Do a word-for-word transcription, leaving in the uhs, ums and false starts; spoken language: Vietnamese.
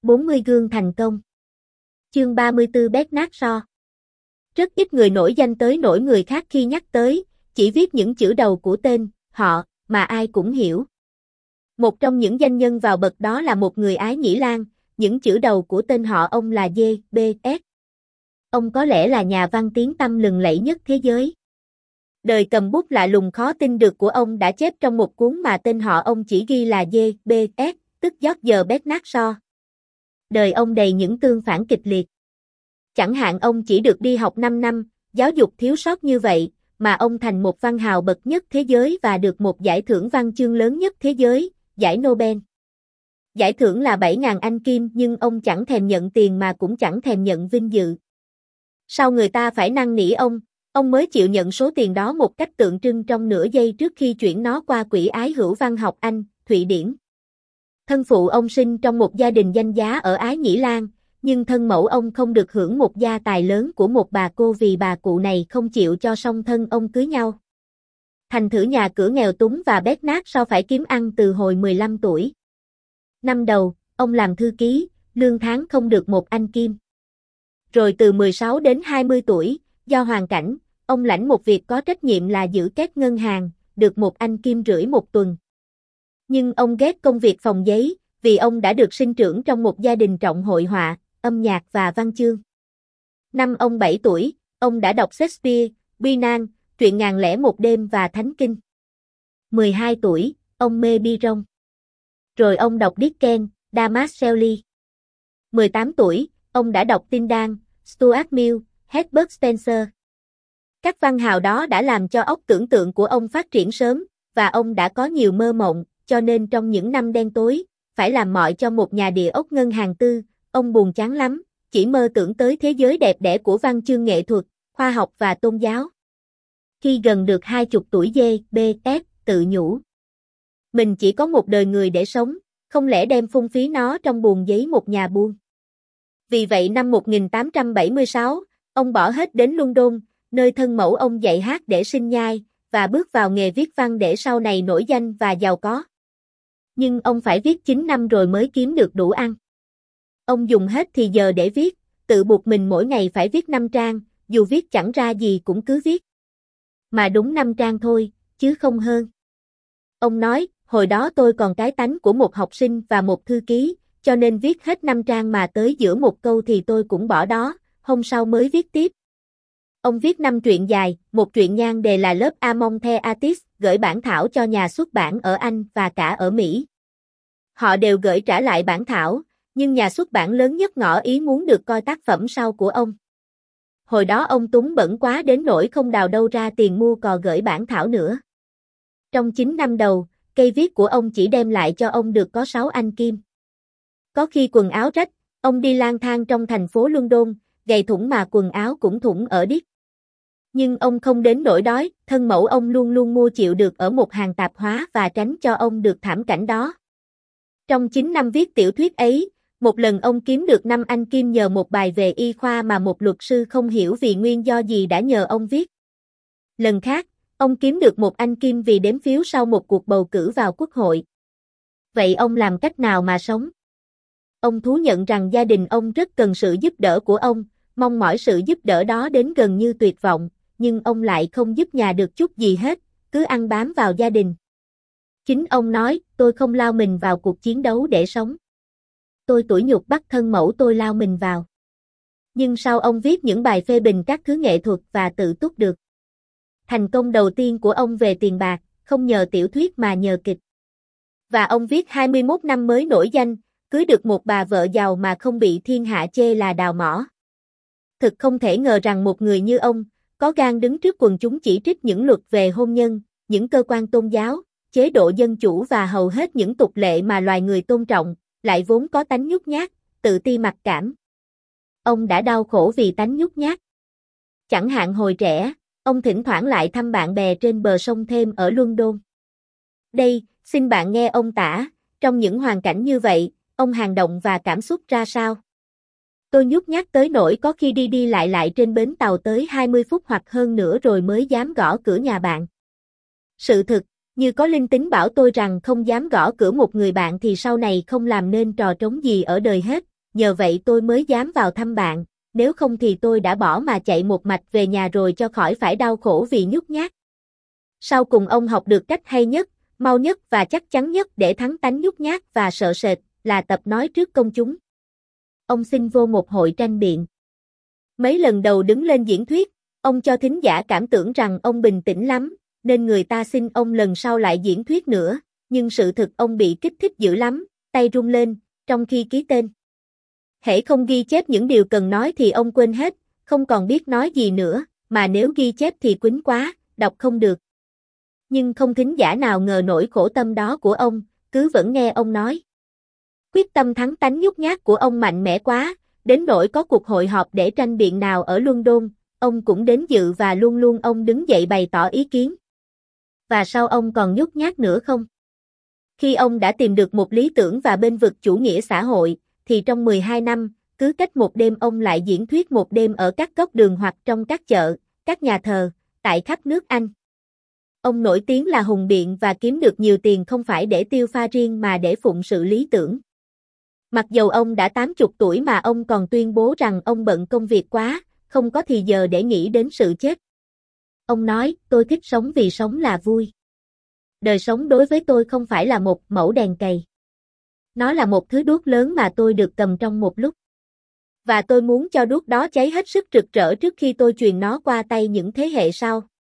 bốn mươi gương thành công. Chương ba mươi tư Bét nát so. Rất ít người nổi danh tới nỗi người khác khi nhắc tới, chỉ viết những chữ đầu của tên, họ, mà ai cũng hiểu. Một trong những danh nhân vào bậc đó là một người Ái Nhĩ Lan, những chữ đầu của tên họ ông là G, B, S. Ông có lẽ là nhà văn tiếng tăm lừng lẫy nhất thế giới. Đời cầm bút lạ lùng khó tin được của ông đã chép trong một cuốn mà tên họ ông chỉ ghi là G, B, S, tức George Bernard Shaw. Đời ông đầy những tương phản kịch liệt. Chẳng hạn ông chỉ được đi học năm năm, giáo dục thiếu sót như vậy, mà ông thành một văn hào bậc nhất thế giới và được một giải thưởng văn chương lớn nhất thế giới, giải Nobel. Giải thưởng là bảy nghìn Anh Kim nhưng ông chẳng thèm nhận tiền mà cũng chẳng thèm nhận vinh dự. Sau người ta phải năn nỉ ông, ông mới chịu nhận số tiền đó một cách tượng trưng trong nửa giây trước khi chuyển nó qua Quỹ Ái Hữu Văn học Anh, Thụy Điển. Thân phụ ông sinh trong một gia đình danh giá ở Ái Nhĩ Lan, nhưng thân mẫu ông không được hưởng một gia tài lớn của một bà cô vì bà cụ này không chịu cho song thân ông cưới nhau. Thành thử nhà cửa nghèo túng và bét nát Shaw phải kiếm ăn từ hồi mười lăm tuổi. Năm đầu, ông làm thư ký, lương tháng không được một Anh Kim. Rồi từ mười sáu đến hai mươi tuổi, do hoàn cảnh, ông lãnh một việc có trách nhiệm là giữ két ngân hàng, được một Anh Kim rưỡi một tuần. Nhưng ông ghét công việc phòng giấy, vì ông đã được sinh trưởng trong một gia đình trọng hội họa, âm nhạc và văn chương. Năm ông bảy tuổi, ông đã đọc Shakespeare, Binan, truyện Ngàn lẻ một đêm và Thánh Kinh. mười hai tuổi, ông mê Byron. Rồi ông đọc Dickens, Thomas Shelley. mười tám tuổi, ông đã đọc Tyndall, Stuart Mill, Herbert Spencer. Các văn hào đó đã làm cho óc tưởng tượng của ông phát triển sớm, và ông đã có nhiều mơ mộng, cho nên trong những năm đen tối, phải làm mọi cho một nhà địa ốc ngân hàng tư, ông buồn chán lắm, chỉ mơ tưởng tới thế giới đẹp đẽ của văn chương nghệ thuật, khoa học và tôn giáo. Khi gần được hai chục tuổi G, B, S, tự nhủ. Mình chỉ có một đời người để sống, không lẽ đem phung phí nó trong buồng giấy một nhà buôn. Vì vậy năm một nghìn tám trăm bảy mươi sáu, ông bỏ hết đến London, nơi thân mẫu ông dạy hát để sinh nhai, và bước vào nghề viết văn để sau này nổi danh và giàu có. Nhưng ông phải viết chín năm rồi mới kiếm được đủ ăn. Ông dùng hết thì giờ để viết, tự buộc mình mỗi ngày phải viết năm trang, dù viết chẳng ra gì cũng cứ viết. Mà đúng năm trang thôi, chứ không hơn. Ông nói, hồi đó tôi còn cái tánh của một học sinh và một thư ký, cho nên viết hết năm trang mà tới giữa một câu thì tôi cũng bỏ đó, hôm sau mới viết tiếp. Ông viết năm truyện dài, một truyện nhan đề là Lớp Among the Artists, gửi bản thảo cho nhà xuất bản ở Anh và cả ở Mỹ. Họ đều gửi trả lại bản thảo, nhưng nhà xuất bản lớn nhất ngỏ ý muốn được coi tác phẩm sau của ông. Hồi đó ông túng bẩn quá đến nỗi không đào đâu ra tiền mua cò gửi bản thảo nữa. Trong chín năm đầu, cây viết của ông chỉ đem lại cho ông được có sáu Anh Kim. Có khi quần áo rách, ông đi lang thang trong thành phố London, giày thủng mà quần áo cũng thủng ở đít. Nhưng ông không đến nỗi đói, thân mẫu ông luôn luôn mua chịu được ở một hàng tạp hóa và tránh cho ông được thảm cảnh đó. Trong chín năm viết tiểu thuyết ấy, một lần ông kiếm được năm Anh Kim nhờ một bài về y khoa mà một luật sư không hiểu vì nguyên do gì đã nhờ ông viết. Lần khác, ông kiếm được một Anh Kim vì đếm phiếu sau một cuộc bầu cử vào quốc hội. Vậy ông làm cách nào mà sống? Ông thú nhận rằng gia đình ông rất cần sự giúp đỡ của ông, mong mỏi sự giúp đỡ đó đến gần như tuyệt vọng, nhưng ông lại không giúp nhà được chút gì hết, cứ ăn bám vào gia đình. Chính ông nói, tôi không lao mình vào cuộc chiến đấu để sống. Tôi tủi nhục bắt thân mẫu tôi lao mình vào. Nhưng sau ông viết những bài phê bình các thứ nghệ thuật và tự túc được. Thành công đầu tiên của ông về tiền bạc, không nhờ tiểu thuyết mà nhờ kịch. Và ông viết hai mươi mốt năm mới nổi danh, cưới được một bà vợ giàu mà không bị thiên hạ chê là đào mỏ. Thực không thể ngờ rằng một người như ông, có gan đứng trước quần chúng chỉ trích những luật về hôn nhân, những cơ quan tôn giáo, chế độ dân chủ và hầu hết những tục lệ mà loài người tôn trọng, lại vốn có tánh nhút nhát, tự ti mặc cảm. Ông đã đau khổ vì tánh nhút nhát. Chẳng hạn hồi trẻ, ông thỉnh thoảng lại thăm bạn bè trên bờ sông Thêm ở London. Đây, xin bạn nghe ông tả, trong những hoàn cảnh như vậy, ông hành động và cảm xúc ra sao? Tôi nhút nhát tới nỗi có khi đi đi lại lại trên bến tàu tới hai mươi phút hoặc hơn nữa rồi mới dám gõ cửa nhà bạn. Sự thực, như có linh tính bảo tôi rằng không dám gõ cửa một người bạn thì sau này không làm nên trò trống gì ở đời hết, nhờ vậy tôi mới dám vào thăm bạn, nếu không thì tôi đã bỏ mà chạy một mạch về nhà rồi cho khỏi phải đau khổ vì nhút nhát. Sau cùng ông học được cách hay nhất, mau nhất và chắc chắn nhất để thắng tánh nhút nhát và sợ sệt, là tập nói trước công chúng. Ông xin vô một hội tranh biện. Mấy lần đầu đứng lên diễn thuyết, ông cho thính giả cảm tưởng rằng ông bình tĩnh lắm, nên người ta xin ông lần sau lại diễn thuyết nữa, nhưng sự thực ông bị kích thích dữ lắm, tay run lên, trong khi ký tên. Hễ không ghi chép những điều cần nói thì ông quên hết, không còn biết nói gì nữa, mà nếu ghi chép thì quýnh quá, đọc không được. Nhưng không thính giả nào ngờ nỗi khổ tâm đó của ông, cứ vẫn nghe ông nói. Quyết tâm thắng tánh nhút nhát của ông mạnh mẽ quá, đến nỗi có cuộc hội họp để tranh biện nào ở London, ông cũng đến dự và luôn luôn ông đứng dậy bày tỏ ý kiến. Và sao ông còn nhút nhát nữa không? Khi ông đã tìm được một lý tưởng và bênh vực chủ nghĩa xã hội, thì trong mười hai năm, cứ cách một đêm ông lại diễn thuyết một đêm ở các góc đường hoặc trong các chợ, các nhà thờ, tại khắp nước Anh. Ông nổi tiếng là hùng biện và kiếm được nhiều tiền không phải để tiêu pha riêng mà để phụng sự lý tưởng. Mặc dầu ông đã tám mươi tuổi mà ông còn tuyên bố rằng ông bận công việc quá, không có thì giờ để nghĩ đến sự chết. Ông nói, tôi thích sống vì sống là vui. Đời sống đối với tôi không phải là một mẩu đèn cầy. Nó là một thứ đuốc lớn mà tôi được cầm trong một lúc. Và tôi muốn cho đuốc đó cháy hết sức rực rỡ trước khi tôi truyền nó qua tay những thế hệ sau.